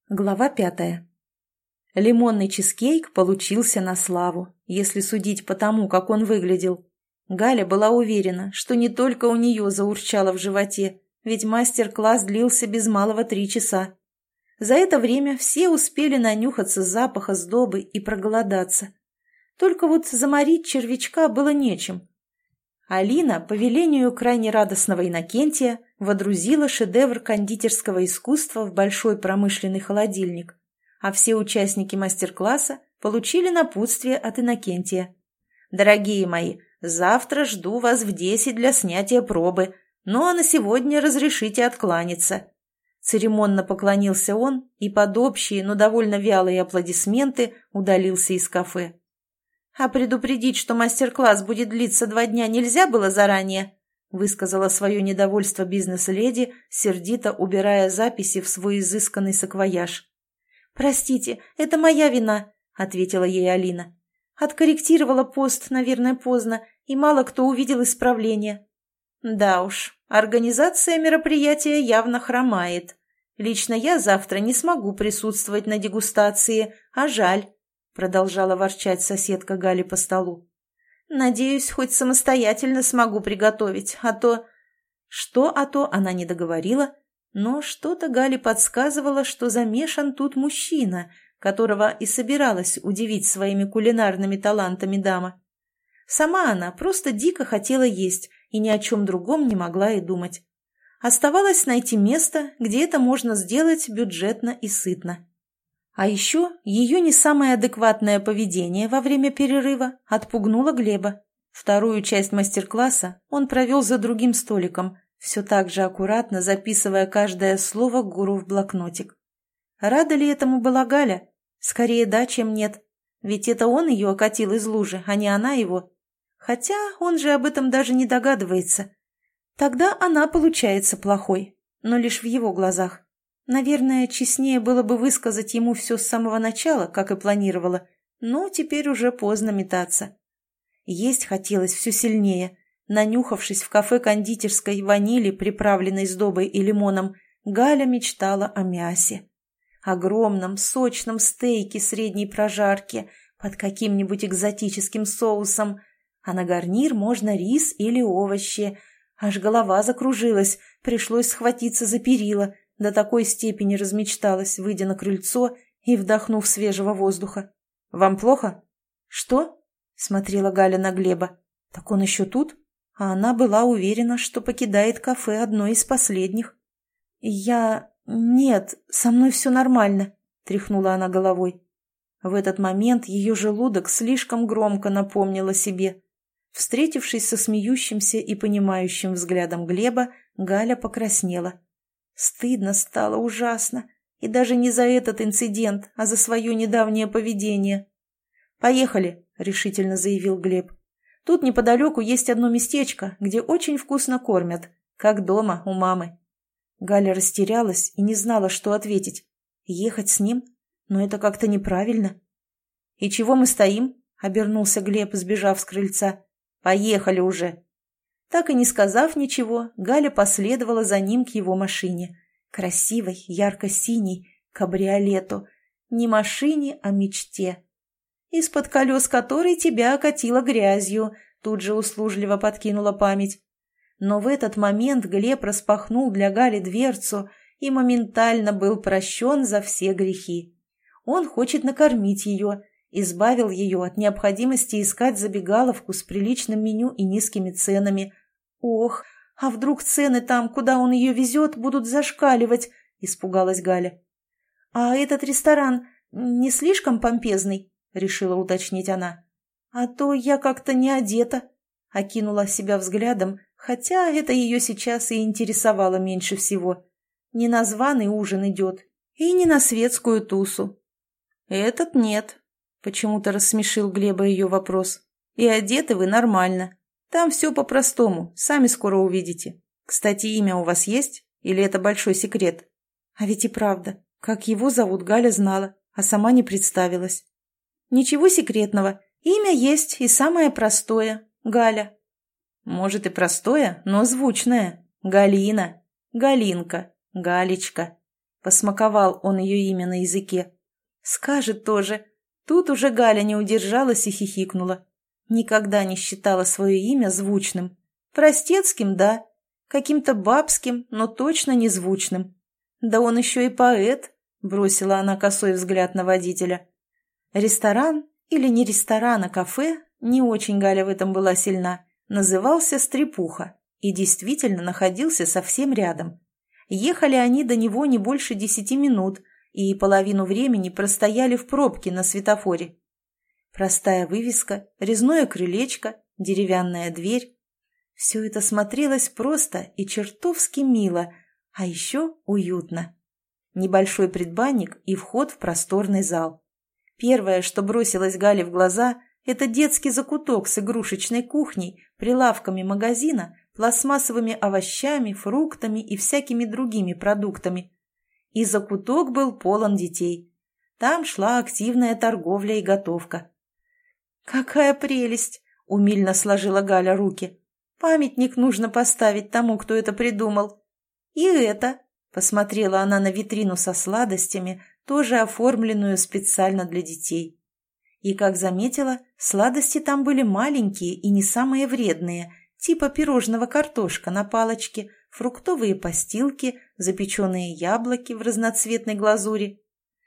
Глава 5. Лимонный чизкейк получился на славу, если судить по тому, как он выглядел. Галя была уверена, что не только у нее заурчало в животе, ведь мастер-класс длился без малого 3 часа. За это время все успели нанюхаться запаха сдобы и проголодаться. Только вот заморить червячка было нечем. Алина, по велению крайне радостного Иннокентия, водрузила шедевр кондитерского искусства в большой промышленный холодильник, а все участники мастер-класса получили напутствие от Иннокентия. «Дорогие мои, завтра жду вас в 10 для снятия пробы, ну а на сегодня разрешите откланяться». Церемонно поклонился он и под общие, но довольно вялые аплодисменты удалился из кафе. «А предупредить, что мастер-класс будет длиться 2 дня, нельзя было заранее?» высказала свое недовольство бизнес-леди, сердито убирая записи в свой изысканный саквояж. «Простите, это моя вина», — ответила ей Алина. «Откорректировала пост, наверное, поздно, и мало кто увидел исправление». «Да уж, организация мероприятия явно хромает. Лично я завтра не смогу присутствовать на дегустации, а жаль», — продолжала ворчать соседка Гали по столу. «Надеюсь, хоть самостоятельно смогу приготовить, а то...» «А то» она не договорила, но что-то Гале подсказывало, что замешан тут мужчина, которого и собиралась удивить своими кулинарными талантами дама. Сама она просто дико хотела есть и ни о чем другом не могла и думать. Оставалось найти место, где это можно сделать бюджетно и сытно. А еще ее не самое адекватное поведение во время перерыва отпугнуло Глеба. Вторую часть мастер-класса он провел за другим столиком, все так же аккуратно записывая каждое слово гуру в блокнотик. Рада ли этому была Галя? Скорее да, чем нет. Ведь это он ее окатил из лужи, а не она его. Хотя он же об этом даже не догадывается. Тогда она получается плохой, но лишь в его глазах. Наверное, честнее было бы высказать ему все с самого начала, как и планировала, но теперь уже поздно метаться. Есть хотелось все сильнее. Нанюхавшись в кафе-кондитерской ванили, приправленной сдобой и лимоном, Галя мечтала о мясе. Огромном, сочном стейке средней прожарки под каким-нибудь экзотическим соусом, а на гарнир можно рис или овощи. Аж голова закружилась, пришлось схватиться за перила, до такой степени размечталась, выйдя на крыльцо и вдохнув свежего воздуха. «Вам плохо?» «Что?» — смотрела Галя на Глеба. «Так он еще тут?» А она была уверена, что покидает кафе одной из последних. «Нет, со мной все нормально», — тряхнула она головой. В этот момент ее желудок слишком громко напомнил о себе. Встретившись со смеющимся и понимающим взглядом Глеба, Галя покраснела. Стыдно стало ужасно. И даже не за этот инцидент, а за свое недавнее поведение. «Поехали», — решительно заявил Глеб. «Тут неподалеку есть одно местечко, где очень вкусно кормят, как дома у мамы». Галя растерялась и не знала, что ответить. Ехать с ним? Но это как-то неправильно. «И чего мы стоим?» — обернулся Глеб, сбежав с крыльца. «Поехали уже». Так и не сказав ничего, Галя последовала за ним к его машине. Красивой, ярко-синей, кабриолету. Не машине, а мечте. «Из-под колес которой тебя окатило грязью», тут же услужливо подкинула память. Но в этот момент Глеб распахнул для Гали дверцу и моментально был прощен за все грехи. Он хочет накормить ее, избавил ее от необходимости искать забегаловку с приличным меню и низкими ценами. «Ох, а вдруг цены там, куда он ее везет, будут зашкаливать?» – испугалась Галя. «А этот ресторан не слишком помпезный?» – решила уточнить она. «А то я как-то не одета», – окинула себя взглядом, хотя это ее сейчас и интересовало меньше всего. Не на званый ужин идет и не на светскую тусу. «Этот нет», – почему-то рассмешил Глеба ее вопрос. «И одеты вы нормально. Там все по-простому, сами скоро увидите. Кстати, имя у вас есть? Или это большой секрет?» А ведь и правда, как его зовут, Галя знала, а сама не представилась. «Ничего секретного. Имя есть и самое простое – Галя». «Может и простое, но звучное. Галина, Галинка, Галечка. посмаковал он ее имя на языке. Скажет тоже. Тут уже Галя не удержалась и хихикнула. Никогда не считала свое имя звучным. Простецким, да, каким-то бабским, но точно не звучным. Да он еще и поэт, бросила она косой взгляд на водителя. Ресторан, или не ресторан, а кафе, не очень Галя в этом была сильна, назывался «Стрепуха» и действительно находился совсем рядом. Ехали они до него не больше 10 минут и половину времени простояли в пробке на светофоре. Простая вывеска, резное крылечко, деревянная дверь. Все это смотрелось просто и чертовски мило, а еще уютно. Небольшой предбанник и вход в просторный зал. Первое, что бросилось Гале в глаза, это детский закуток с игрушечной кухней, прилавками магазина, пластмассовыми овощами, фруктами и всякими другими продуктами. И закуток был полон детей. Там шла активная торговля и готовка. «Какая прелесть!» — умильно сложила Галя руки. «Памятник нужно поставить тому, кто это придумал. И это!» — посмотрела она на витрину со сладостями, тоже оформленную специально для детей. И, как заметила, сладости там были маленькие и не самые вредные, типа пирожного картошка на палочке, фруктовые постилки, запеченные яблоки в разноцветной глазури.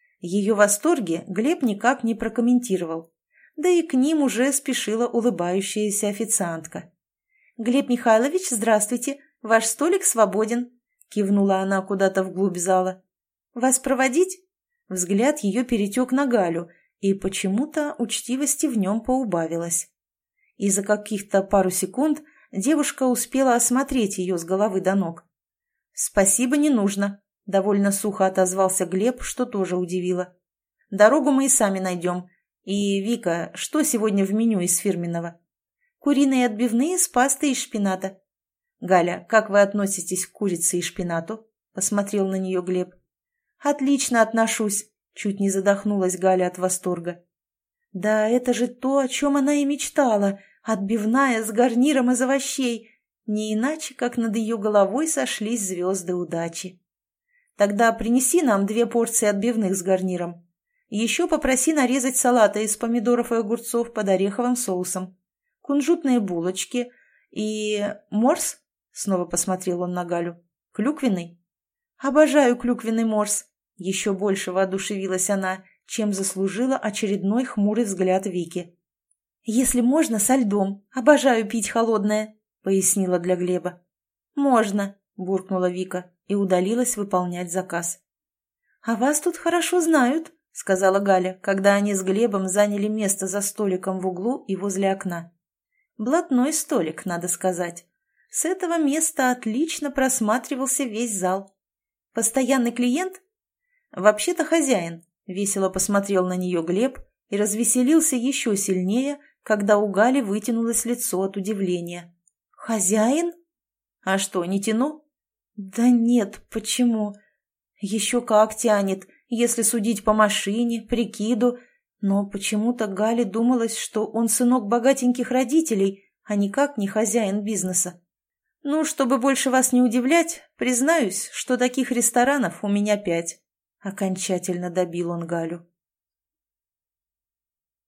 Ее восторги Глеб никак не прокомментировал. Да и к ним уже спешила улыбающаяся официантка. «Глеб Михайлович, здравствуйте, ваш столик свободен», — кивнула она куда-то вглубь зала. «Вас проводить?» Взгляд ее перетек на Галю, и почему-то учтивости в нем поубавилось. И за каких-то пару секунд девушка успела осмотреть ее с головы до ног. «Спасибо, не нужно», — довольно сухо отозвался Глеб, что тоже удивило. «Дорогу мы и сами найдем. И, Вика, что сегодня в меню из фирменного?» «Куриные отбивные с пастой из шпината». «Галя, как вы относитесь к курице и шпинату?» — посмотрел на нее Глеб. «Отлично отношусь», — чуть не задохнулась Галя от восторга. «Да это же то, о чем она и мечтала, отбивная с гарниром из овощей. Не иначе, как над ее головой сошлись звезды удачи. Тогда принеси нам 2 порции отбивных с гарниром. Еще попроси нарезать салата из помидоров и огурцов под ореховым соусом, кунжутные булочки и... морс?» — снова посмотрел он на Галю. «Клюквенный?» «Обожаю клюквенный морс», — еще больше воодушевилась она, чем заслужила очередной хмурый взгляд Вики. «Если можно, со льдом. Обожаю пить холодное», — пояснила для Глеба. «Можно», — буркнула Вика и удалилась выполнять заказ. «А вас тут хорошо знают», — сказала Галя, когда они с Глебом заняли место за столиком в углу и возле окна. Блатной столик, надо сказать. С этого места отлично просматривался весь зал. «Постоянный клиент?» «Вообще-то хозяин», — весело посмотрел на нее Глеб и развеселился еще сильнее, когда у Гали вытянулось лицо от удивления. «Хозяин? А что, не тяну?» «Да нет, почему? Еще как тянет, если судить по машине, прикиду, но почему-то Гале думалось, что он сынок богатеньких родителей, а никак не хозяин бизнеса. Ну, чтобы больше вас не удивлять, признаюсь, что таких ресторанов у меня 5. Окончательно добил он Галю.